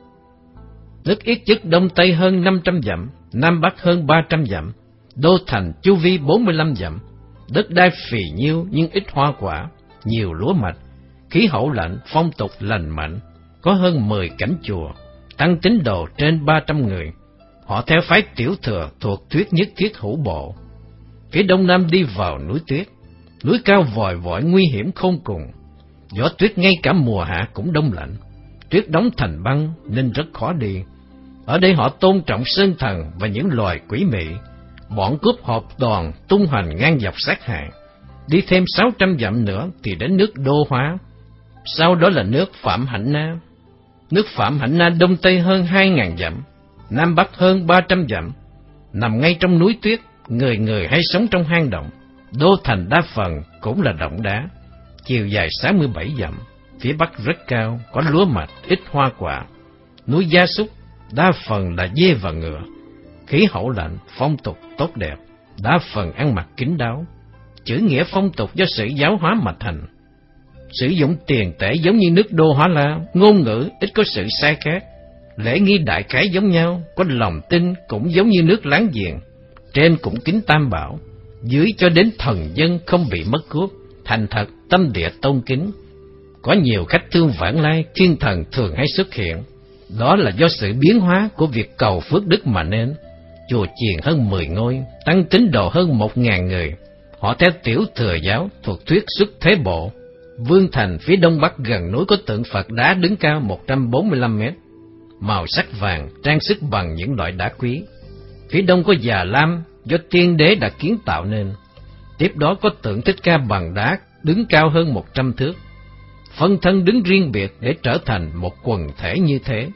Nước Yết Chức đông tây hơn năm trăm dặm, nam bắc hơn ba trăm dặm, đô thành chu vi bốn mươi lăm dặm. Đất đai phì nhiêu nhưng ít hoa quả, nhiều lúa mạch, khí hậu lạnh, phong tục lành mạnh, có hơn mười cảnh chùa, tăng tín đồ trên ba trăm người. Họ theo phái Tiểu Thừa thuộc thuyết nhất thiết hữu bộ. Phía đông nam đi vào núi tuyết, núi cao vòi vọi nguy hiểm khôn cùng. Gió tuyết ngay cả mùa hạ cũng đông lạnh, tuyết đóng thành băng nên rất khó đi. Ở đây họ tôn trọng sơn thần và những loài quỷ mị. Bọn cướp họp đoàn tung hoành ngang dọc sát hại. Đi thêm sáu trăm dặm nữa thì đến nước Đô Hóa. Sau đó là nước Phạm Hạnh Na. Nước Phạm Hạnh Na đông tây hơn hai ngàn dặm, nam bắc hơn ba trăm dặm, nằm ngay trong núi tuyết, người người hay sống trong hang động. Đô thành đa phần cũng là động đá, chiều dài sáu mươi bảy dặm, phía bắc rất cao, có lúa mạch, ít hoa quả. Núi gia súc, đa phần là dê và ngựa. Khí hậu lạnh, phong tục tốt đẹp, đa phần ăn mặc kín đáo. Chữ nghĩa phong tục do sự giáo hóa mà thành. Sử dụng tiền tệ giống như nước Đô Hóa La, ngôn ngữ ít có sự sai khác. Lễ nghi đại khái giống nhau, có lòng tin cũng giống như nước láng giềng. Trên cũng kính Tam Bảo, dưới cho đến thần dân không bị mất cướp, thành thật, tâm địa tôn kính. Có nhiều khách thương vãng lai, thiên thần thường hay xuất hiện. Đó là do sự biến hóa của việc cầu phước đức mà nên. Chùa chiền hơn mười ngôi, tăng tín đồ hơn một ngàn người. Họ theo Tiểu Thừa giáo thuộc thuyết xuất thế bộ. Vương thành phía đông bắc gần núi có tượng Phật đá đứng cao một trăm bốn mươi lăm mét, màu sắc vàng, trang sức bằng những loại đá quý. Phía đông có Già Lam do tiên đế đã kiến tạo nên. Tiếp đó có tượng Thích Ca bằng đá đứng cao hơn một trăm thước. Phân thân đứng riêng biệt để trở thành một quần thể như thế.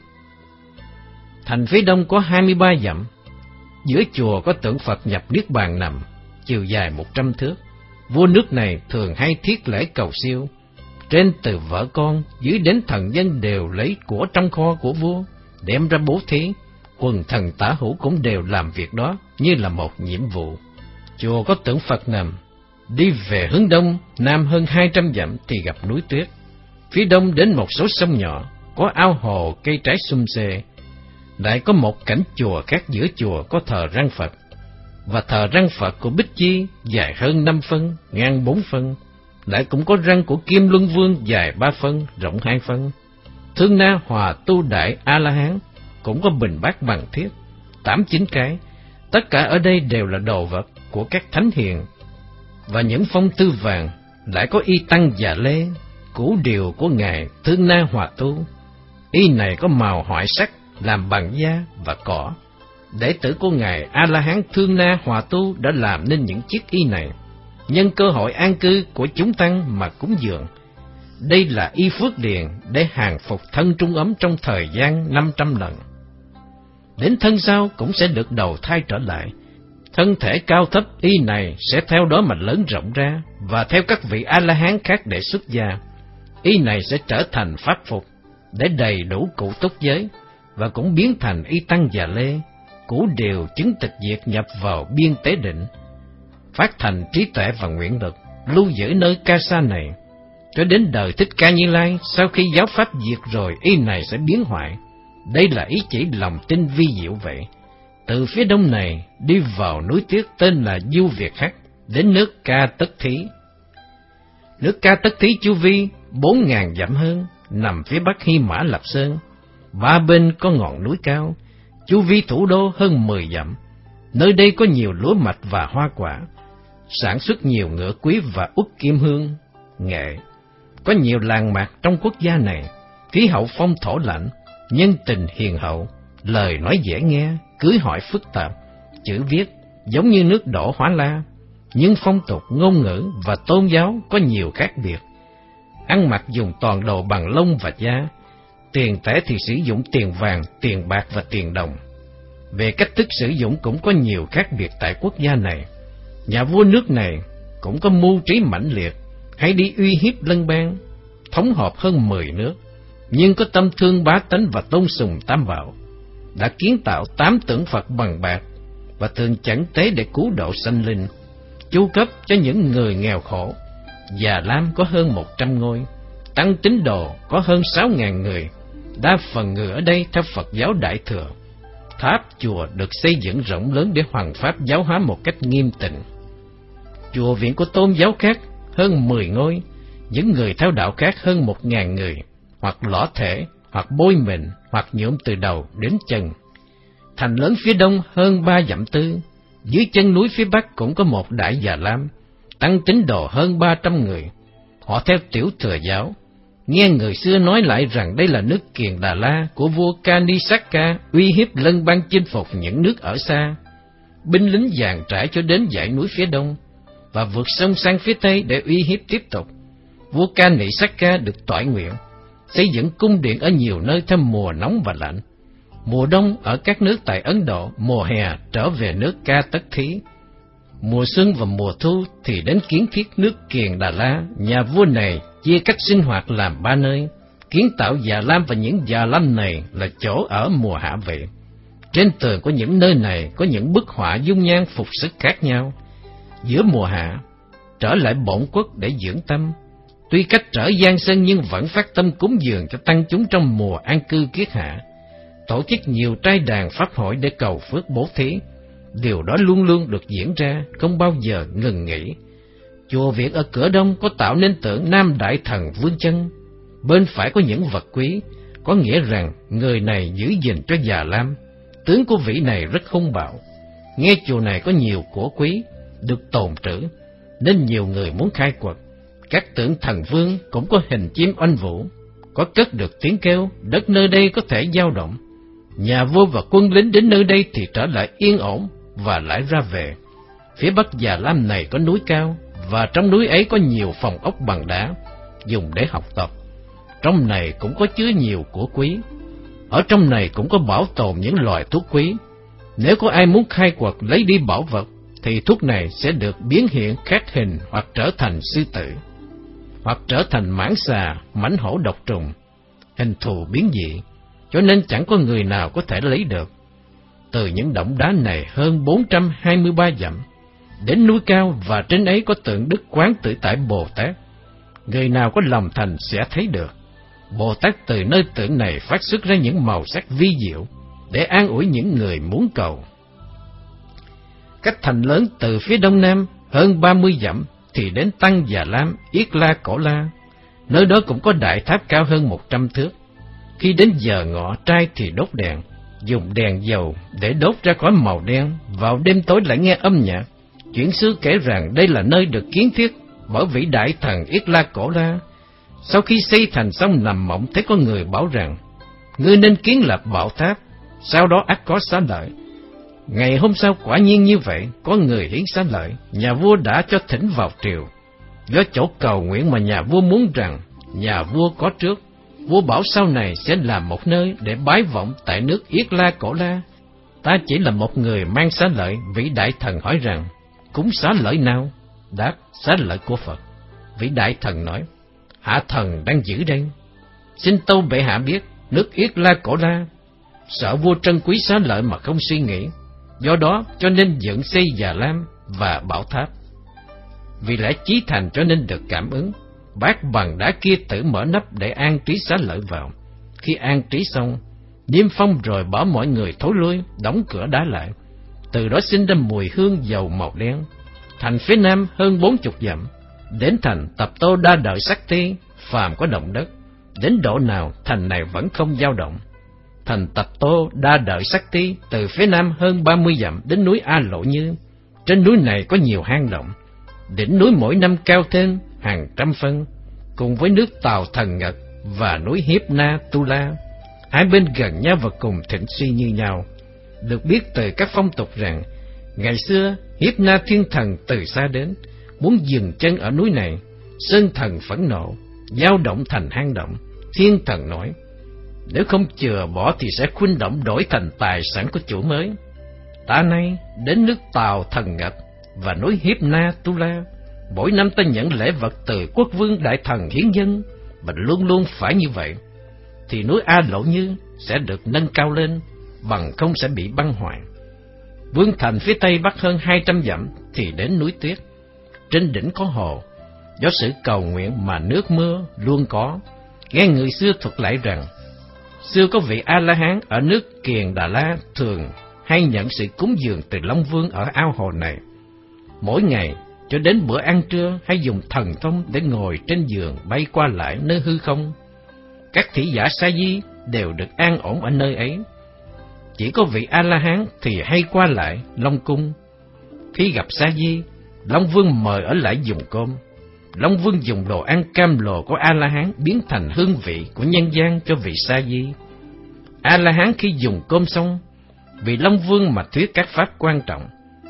Thành phía đông có hai mươi ba dặm. Giữa chùa có tượng Phật nhập Niết Bàn nằm, chiều dài một trăm thước. Vua nước này thường hay thiết lễ cầu siêu. Trên từ vợ con, dưới đến thần dân đều lấy của trong kho của vua, đem ra bố thí. Quần thần tả hữu cũng đều làm việc đó như là một nhiệm vụ. Chùa có tượng Phật nằm. Đi về hướng đông, nam hơn hai trăm dặm thì gặp núi tuyết. Phía đông đến một số sông nhỏ, có ao hồ cây trái sum xê. Lại có một cảnh chùa khác, giữa chùa có thờ răng Phật. Và thờ răng Phật của Bích Chi dài hơn năm phân, ngang bốn phân. Lại cũng có răng của Kim Luân Vương dài ba phân, rộng hai phân. Thương Na Hòa Tu Đại A-la-hán cũng có bình bát bằng thiết, tám chín cái. Tất cả ở đây đều là đồ vật của các thánh hiền. Và những phong tư vàng, lại có y tăng Già Lê, củ điều của ngài Thương Na Hòa Tu. Y này có màu hoại sắc, làm bằng da và cỏ. Đệ tử của ngài A-la-hán Thương Na Hòa Tu đã làm nên những chiếc y này, nhân cơ hội an cư của chúng tăng mà cúng dường. Đây là y phước điền để hàng phục thân trung ấm trong thời gian năm trăm lần. Đến thân sau cũng sẽ được đầu thai trở lại. Thân thể cao thấp y này sẽ theo đó mà lớn rộng ra, và theo các vị A-la-hán khác để xuất gia. Y này sẽ trở thành pháp phục để đầy đủ cụ túc giới, và cũng biến thành y tăng Già Lê, củ điều chứng tịch diệt nhập vào biên tế định, phát thành trí tuệ và nguyện lực, lưu giữ nơi ca sa này. cho đến đời Thích Ca Như Lai, sau khi giáo pháp diệt rồi, ý này sẽ biến hoại. Đây là ý chỉ lòng tin vi diệu vậy. Từ phía đông này đi vào núi Tiếc tên là Du Việt Hắc, đến nước Ca Tất Thí. Nước Ca Tất Thí chu vi bốn ngàn dặm hơn, nằm phía bắc Hy Mã Lạp Sơn. Ba bên có ngọn núi cao, chu vi thủ đô hơn mười dặm. Nơi đây có nhiều lúa mạch và hoa quả, sản xuất nhiều ngựa quý và uất kim hương, nghệ. Có nhiều làng mạc trong quốc gia này, khí hậu phong thổ lạnh, nhân tình hiền hậu, lời nói dễ nghe, cưới hỏi phức tạp, chữ viết giống như nước đổ Hóa La, nhưng phong tục, ngôn ngữ và tôn giáo có nhiều khác biệt. Ăn mặc dùng toàn đồ bằng lông và da, tiền tệ thì sử dụng tiền vàng, tiền bạc và tiền đồng. Về cách thức sử dụng cũng có nhiều khác biệt tại quốc gia này. Nhà vua nước này cũng có mưu trí mãnh liệt, hay đi uy hiếp lân bang, thống hợp hơn mười nước, nhưng có tâm thương bá tánh và tôn sùng tam bảo, đã kiến tạo tám tượng Phật bằng bạc và thường chẳng tế để cứu độ sanh linh, chu cấp cho những người nghèo khổ. Già Lam có hơn một trăm ngôi, Tăng Tín Đồ có hơn sáu ngàn người, đa phần người ở đây theo Phật giáo Đại Thừa. Tháp chùa được xây dựng rộng lớn để hoằng pháp giáo hóa một cách nghiêm tịnh. Chùa viện của tôn giáo khác hơn mười ngôi, những người theo đạo khác hơn một ngàn người, hoặc lõa thể, hoặc bôi mình, hoặc nhuộm từ đầu đến chân. Thành lớn phía đông hơn ba dặm tư, dưới chân núi phía bắc cũng có một đại Già Lam, Tăng Tín Đồ hơn ba trăm người. Họ theo Tiểu Thừa giáo. Nghe người xưa nói lại rằng đây là nước Kiền Đà La của vua Kanisaka, uy hiếp lân bang chinh phục những nước ở xa. Binh lính dàn trải cho đến dãy núi phía đông và vượt sông sang phía tây để uy hiếp tiếp tục. Vua Kanisaka được toại nguyện xây dựng cung điện ở nhiều nơi theo mùa nóng và lạnh. Mùa đông ở các nước tại Ấn Độ, mùa hè trở về nước Ca Tất Thí. Mùa xuân và mùa thu thì đến kiến thiết nước Kiền Đà La. Nhà vua này chia cách sinh hoạt làm ba nơi, kiến tạo Già Lam và những Già Lam này là chỗ ở mùa hạ vị. Trên tường của những nơi này có những bức họa dung nhan phục sức khác nhau. Giữa mùa hạ, trở lại bổn quốc để dưỡng tâm. Tuy cách trở Giang Sơn nhưng vẫn phát tâm cúng dường cho tăng chúng trong mùa an cư kiết hạ. Tổ chức nhiều trai đàn pháp hội để cầu phước bố thí. Điều đó luôn luôn được diễn ra, không bao giờ ngừng nghỉ. Chùa viện ở cửa đông có tạo nên tượng Nam Đại Thần Vương Chân. Bên phải có những vật quý, có nghĩa rằng người này giữ gìn cho Già Lam. Tướng của vị này rất hung bạo. Nghe chùa này có nhiều của quý, được tồn trữ, nên nhiều người muốn khai quật. Các tượng thần vương cũng có hình chim oanh vũ, có cất được tiếng kêu, đất nơi đây có thể dao động. Nhà vua và quân lính đến nơi đây thì trở lại yên ổn và lại ra về. Phía bắc Già Lam này có núi cao, và trong núi ấy có nhiều phòng ốc bằng đá, dùng để học tập. Trong này cũng có chứa nhiều của quý. Ở trong này cũng có bảo tồn những loài thuốc quý. Nếu có ai muốn khai quật lấy đi bảo vật, thì thuốc này sẽ được biến hiện khác hình hoặc trở thành sư tử, hoặc trở thành mãng xà, mãnh hổ độc trùng, hình thù biến dị, cho nên chẳng có người nào có thể lấy được. Từ những động đá này hơn bốn trăm hai mươi ba dặm, đến núi cao và trên ấy có tượng Đức Quán Tự Tại Bồ Tát. Người nào có lòng thành sẽ thấy được. Bồ Tát từ nơi tượng này phát xuất ra những màu sắc vi diệu để an ủi những người muốn cầu. Cách thành lớn từ phía đông nam hơn ba mươi dặm thì đến Tăng Già Lam, Yết La Cổ La. Nơi đó cũng có đại tháp cao hơn một trăm thước. Khi đến giờ ngọ trai thì đốt đèn, dùng đèn dầu để đốt ra khói màu đen. Vào đêm tối lại nghe âm nhạc. Chuyển xứ kể rằng đây là nơi được kiến thiết bởi vị đại thần Yết La Cổ La. Sau khi xây thành xong nằm mộng, thấy có người bảo rằng ngươi nên kiến lập bảo tháp, sau đó ắt có xá lợi. Ngày hôm sau quả nhiên như vậy, có người hiến xá lợi. Nhà vua đã cho thỉnh vào triều. Do chỗ cầu nguyện mà nhà vua muốn rằng nhà vua có trước, vua bảo sau này sẽ làm một nơi để bái vọng tại nước Yết La Cổ La. Ta chỉ là một người mang xá lợi. Vị đại thần hỏi rằng cúng xá lợi nào? Đáp, xá lợi của Phật. Vị đại thần nói, hạ thần đang giữ đây. Xin tâu bệ hạ biết, nước Yết La Cổ La sợ vua trân quý xá lợi mà không suy nghĩ, do đó cho nên dựng xây Già Lam và bảo tháp. Vì lẽ chí thành cho nên được cảm ứng, bát bằng đá kia tự mở nắp để an trí xá lợi vào. Khi an trí xong, niêm phong rồi bảo mọi người thối lui, đóng cửa đá lại. Từ đó sinh ra mùi hương dầu màu đen. Thành phía nam hơn bốn chục dặm, đến thành Tập Tô Đa Đợi Sắc Thi, phàm có động đất, đến độ nào thành này vẫn không dao động. Thành Tập Tô Đa Đợi Sắc Thi từ phía nam hơn ba mươi dặm đến núi A Lộ Như. Trên núi này có nhiều hang động, đỉnh núi mỗi năm cao thêm hàng trăm phân, cùng với nước Tàu Thần Ngật và núi Hiếp Na Tu La, hai bên gần nhau và cùng thịnh suy như nhau. Được biết từ các phong tục rằng, ngày xưa Hiếp Na Thiên Thần từ xa đến, muốn dừng chân ở núi này. Sơn Thần phẫn nộ, dao động thành hang động. Thiên Thần nói, nếu không chừa bỏ thì sẽ khuynh động đổi thành tài sản của chủ mới. Ta nay đến nước Tàu Thần Ngật và núi Hiếp Na Tu La, mỗi năm ta nhận lễ vật từ quốc vương đại thần hiến dân, và luôn luôn phải như vậy, thì núi A Lộ Như sẽ được nâng cao lên, bằng không sẽ bị băng hoại. Vương thành phía tây bắc hơn hai trăm dặm thì đến núi Tuyết. Trên đỉnh có hồ, do sự cầu nguyện mà nước mưa luôn có. Nghe người xưa thuật lại rằng, xưa có vị A-la-hán ở nước Kiền Đà La thường hay nhận sự cúng dường từ Long Vương ở ao hồ này. Mỗi ngày cho đến bữa ăn trưa hay dùng thần thông để ngồi trên giường bay qua lại nơi hư không. Các thủy giả sa di đều được an ổn ở nơi ấy. Chỉ có vị A-la-hán thì hay qua lại Long Cung. Khi gặp sa di, Long Vương mời ở lại dùng cơm. Long Vương dùng đồ ăn cam lồ của A-la-hán biến thành hương vị của nhân gian cho vị sa di. A-la-hán khi dùng cơm xong, vì Long Vương mà thuyết các pháp quan trọng,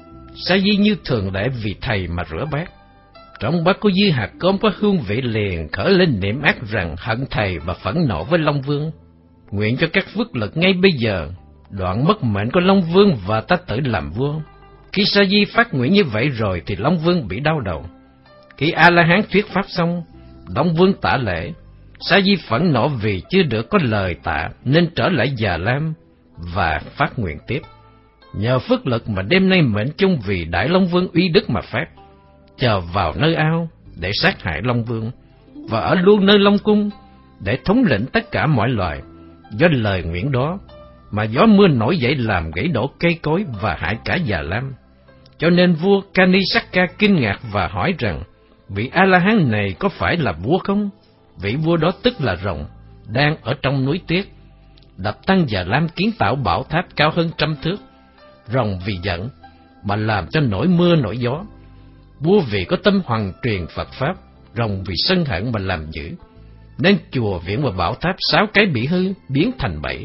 sa di như thường lệ vì thầy mà rửa bát. Trong bát có dư hạt cơm có hương vị liền khởi lên niệm ác rằng hận thầy và phẫn nộ với Long Vương. Nguyện cho các phước lực ngay bây giờ đoạn mất mệnh của Long Vương và ta tự làm vua. Khi sa di phát nguyện như vậy rồi thì Long Vương bị đau đầu. Khi A-la-hán thuyết pháp xong, Long Vương tạ lễ. Sa di phẫn nộ vì chưa được có lời tạ nên trở lại Già Lam và phát nguyện tiếp. Nhờ phước lực mà đêm nay mệnh chung vì Đại Long Vương uy đức mà phát, chờ vào nơi ao để sát hại Long Vương, và ở luôn nơi Long Cung để thống lĩnh tất cả mọi loài. Do lời nguyện đó mà gió mưa nổi dậy làm gãy đổ cây cối và hại cả Già Lam. Cho nên vua Kanisaka kinh ngạc và hỏi rằng, vị A-la-hán này có phải là vua không? Vị vua đó tức là Rồng, đang ở trong núi Tuyết, đập tăng Già Lam kiến tạo bảo tháp cao hơn trăm thước. Rồng vì giận mà làm cho nổi mưa nổi gió. Vua vì có tâm hoằng truyền Phật pháp, Rồng vì sân hận mà làm dữ, nên chùa viện và bảo tháp sáu cái bị hư biến thành bảy.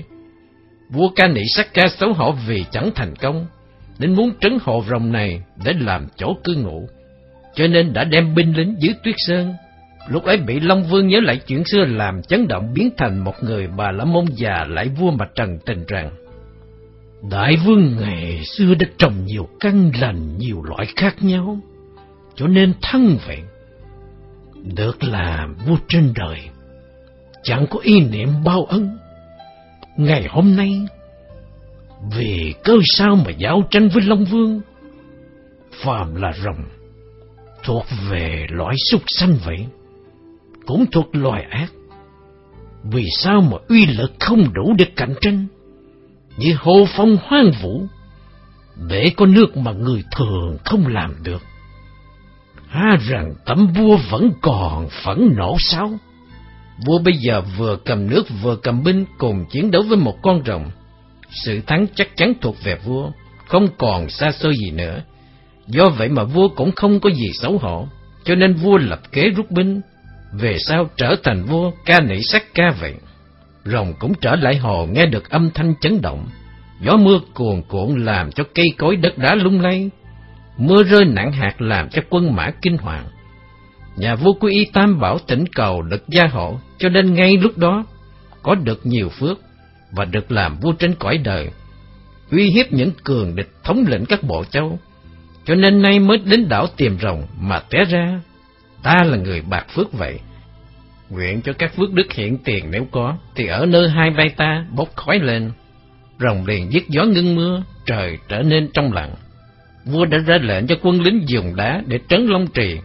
Vua Kanisaka xấu hổ vì chẳng thành công, nên muốn trấn hộ Rồng này để làm chỗ cư ngụ, cho nên đã đem binh lính dưới Tuyết Sơn. Lúc ấy bị Long Vương nhớ lại chuyện xưa làm chấn động, biến thành một người Bà La Môn già lại vua mà trần tình rằng, Đại vương ngày xưa đã trồng nhiều căn lành nhiều loại khác nhau, cho nên thân vậy. Được làm vua trên đời, chẳng có ý niệm bao ân. Ngày hôm nay, vì cớ sao mà giao tranh với Long Vương? Phàm là Rồng, thuộc về loại súc sanh vậy, cũng thuộc loài ác. Vì sao mà uy lực không đủ để cạnh tranh? Như hồ phong hoang vũ, để có nước mà người thường không làm được. Há rằng tấm vua vẫn còn phẫn nộ sao? Vua bây giờ vừa cầm nước vừa cầm binh cùng chiến đấu với một con rồng. Sự thắng chắc chắn thuộc về vua, không còn xa xôi gì nữa. Do vậy mà vua cũng không có gì xấu hổ, cho nên vua lập kế rút binh. Về sau trở thành vua Kanisaka vậy. Rồng cũng trở lại hồ nghe được âm thanh chấn động. Gió mưa cuồn cuộn làm cho cây cối đất đá lung lay. Mưa rơi nặng hạt làm cho quân mã kinh hoàng. Nhà vua quy y Tam Bảo thỉnh cầu được gia hộ, cho nên ngay lúc đó có được nhiều phước và được làm vua trên cõi đời, uy hiếp những cường địch, thống lĩnh các bộ châu. Cho nên nay mới đến đảo Tìm Rồng mà té ra ta là người bạc phước vậy. Nguyện cho các phước đức hiện tiền nếu có, thì ở nơi hai bay ta bốc khói lên. Rồng liền dứt gió ngưng mưa, trời trở nên trong lặng. Vua đã ra lệnh cho quân lính dùng đá để trấn Long Trì,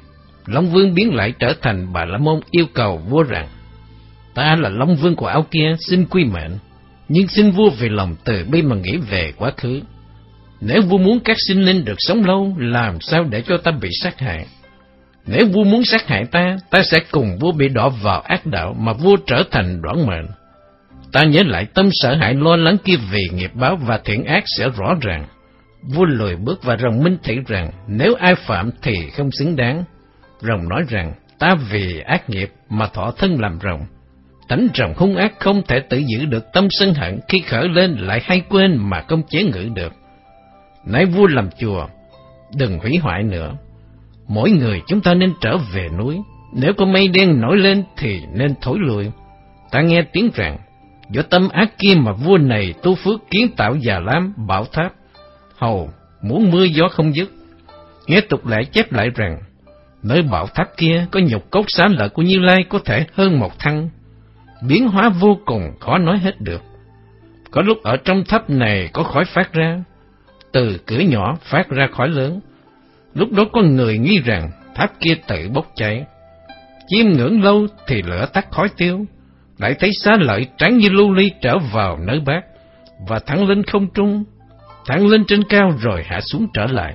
Long Vương biến lại trở thành Bà La Môn, yêu cầu vua rằng: Ta là Long Vương của áo kia, xin quy mệnh, nhưng xin vua vì lòng từ bi mà nghĩ về quá khứ. Nếu vua muốn các sinh linh được sống lâu, làm sao để cho ta bị sát hại? Nếu vua muốn sát hại ta, ta sẽ cùng vua bị đọa vào ác đạo mà vua trở thành đoản mệnh. Ta nhớ lại tâm sợ hãi lo lắng kia vì nghiệp báo và thiện ác sẽ rõ ràng. Vua lùi bước và rồng minh thị rằng nếu ai phạm thì không xứng đáng. Rồng nói rằng ta vì ác nghiệp mà thọ thân làm rồng. Tánh rồng hung ác không thể tự giữ được tâm sân hận, khi khởi lên lại hay quên mà không chế ngự được. Nãy vua làm chùa, đừng hủy hoại nữa. Mỗi người chúng ta nên trở về núi, nếu có mây đen nổi lên thì nên thổi lùi. Ta nghe tiếng rằng do tâm ác kia mà vua này tu phước kiến tạo Già Lam bảo tháp, hầu muốn mưa gió không dứt. Nghe tục lệ chép lại rằng nơi bảo tháp kia có nhục cốt xá lợi của Như Lai có thể hơn một thăng, biến hóa vô cùng khó nói hết được. Có lúc ở trong tháp này có khói phát ra, từ cửa nhỏ phát ra khói lớn. Lúc đó có người nghi rằng tháp kia tự bốc cháy. Chiêm ngưỡng lâu thì lửa tắt khói tiêu, lại thấy xá lợi trắng như lưu ly trở vào nơi bát, và thẳng lên không trung, thẳng lên trên cao rồi hạ xuống trở lại.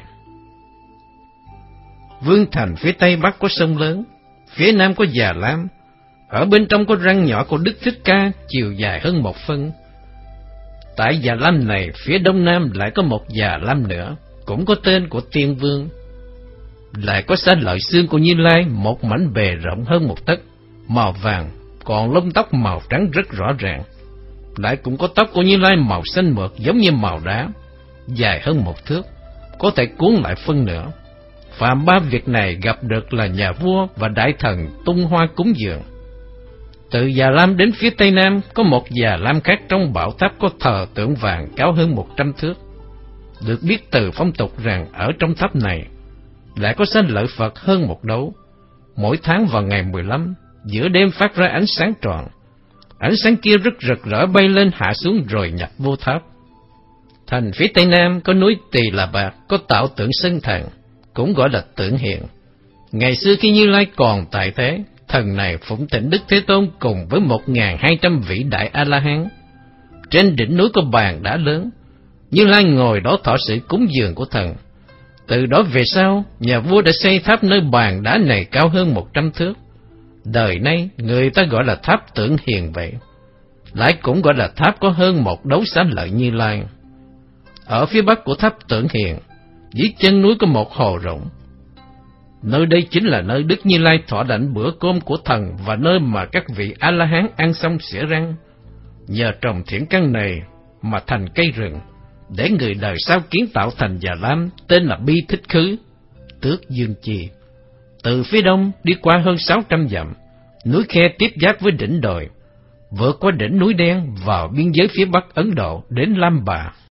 Vương thành phía tây bắc có sông lớn, phía nam có Già Lam, ở bên trong có răng nhỏ của Đức Thích Ca, chiều dài hơn một phân. Tại Già Lam này, phía đông nam lại có một Già Lam nữa, cũng có tên của Tiên Vương. Lại có xá lợi xương của Như Lai, một mảnh bề rộng hơn một tấc, màu vàng, còn lông tóc màu trắng rất rõ ràng. Lại cũng có tóc của Như Lai màu xanh mượt giống như màu đá, dài hơn một thước, có thể cuốn lại phân nửa. Phạm ba việc này gặp được là nhà vua và đại thần tung hoa cúng dường. Từ Già Lam đến phía tây nam có một Già Lam khác trong bảo tháp có thờ tượng vàng cao hơn một trăm thước. Được biết từ phong tục rằng ở trong tháp này lại có xá lợi Phật hơn một đấu. Mỗi tháng vào ngày mười lăm, giữa đêm phát ra ánh sáng tròn. Ánh sáng kia rất rực rỡ bay lên hạ xuống rồi nhập vô tháp. Thành phía tây nam có núi Tỳ Là Bạt, có tạo tượng Sơn Thần, cũng gọi là tượng Hiền. Ngày xưa khi Như Lai còn tại thế, thần này phụng tịnh Đức Thế Tôn cùng với một ngàn hai trăm vị đại A-la-hán. Trên đỉnh núi có bàn đá lớn, Như Lai ngồi đó thọ sự cúng dường của thần. Từ đó về sau, nhà vua đã xây tháp nơi bàn đá này cao hơn một trăm thước. Đời nay, người ta gọi là tháp tượng Hiền vậy. Lại cũng gọi là tháp có hơn một đấu xá lợi Như Lai. Ở phía bắc của tháp tượng Hiền, dưới chân núi có một hồ rộng. Nơi đây chính là nơi Đức Như Lai thọ lãnh bữa cơm của thần và nơi mà các vị A-la-hán ăn xong xỉa răng. Nhờ trồng thiện căn này mà thành cây rừng, để người đời sau kiến tạo thành Già Lam tên là Bi Thích Khứ, tước Dương Chi. Từ phía đông đi qua hơn sáu trăm dặm, núi Khe tiếp giáp với đỉnh đồi, vượt qua đỉnh núi Đen vào biên giới phía bắc Ấn Độ đến Lam Bà.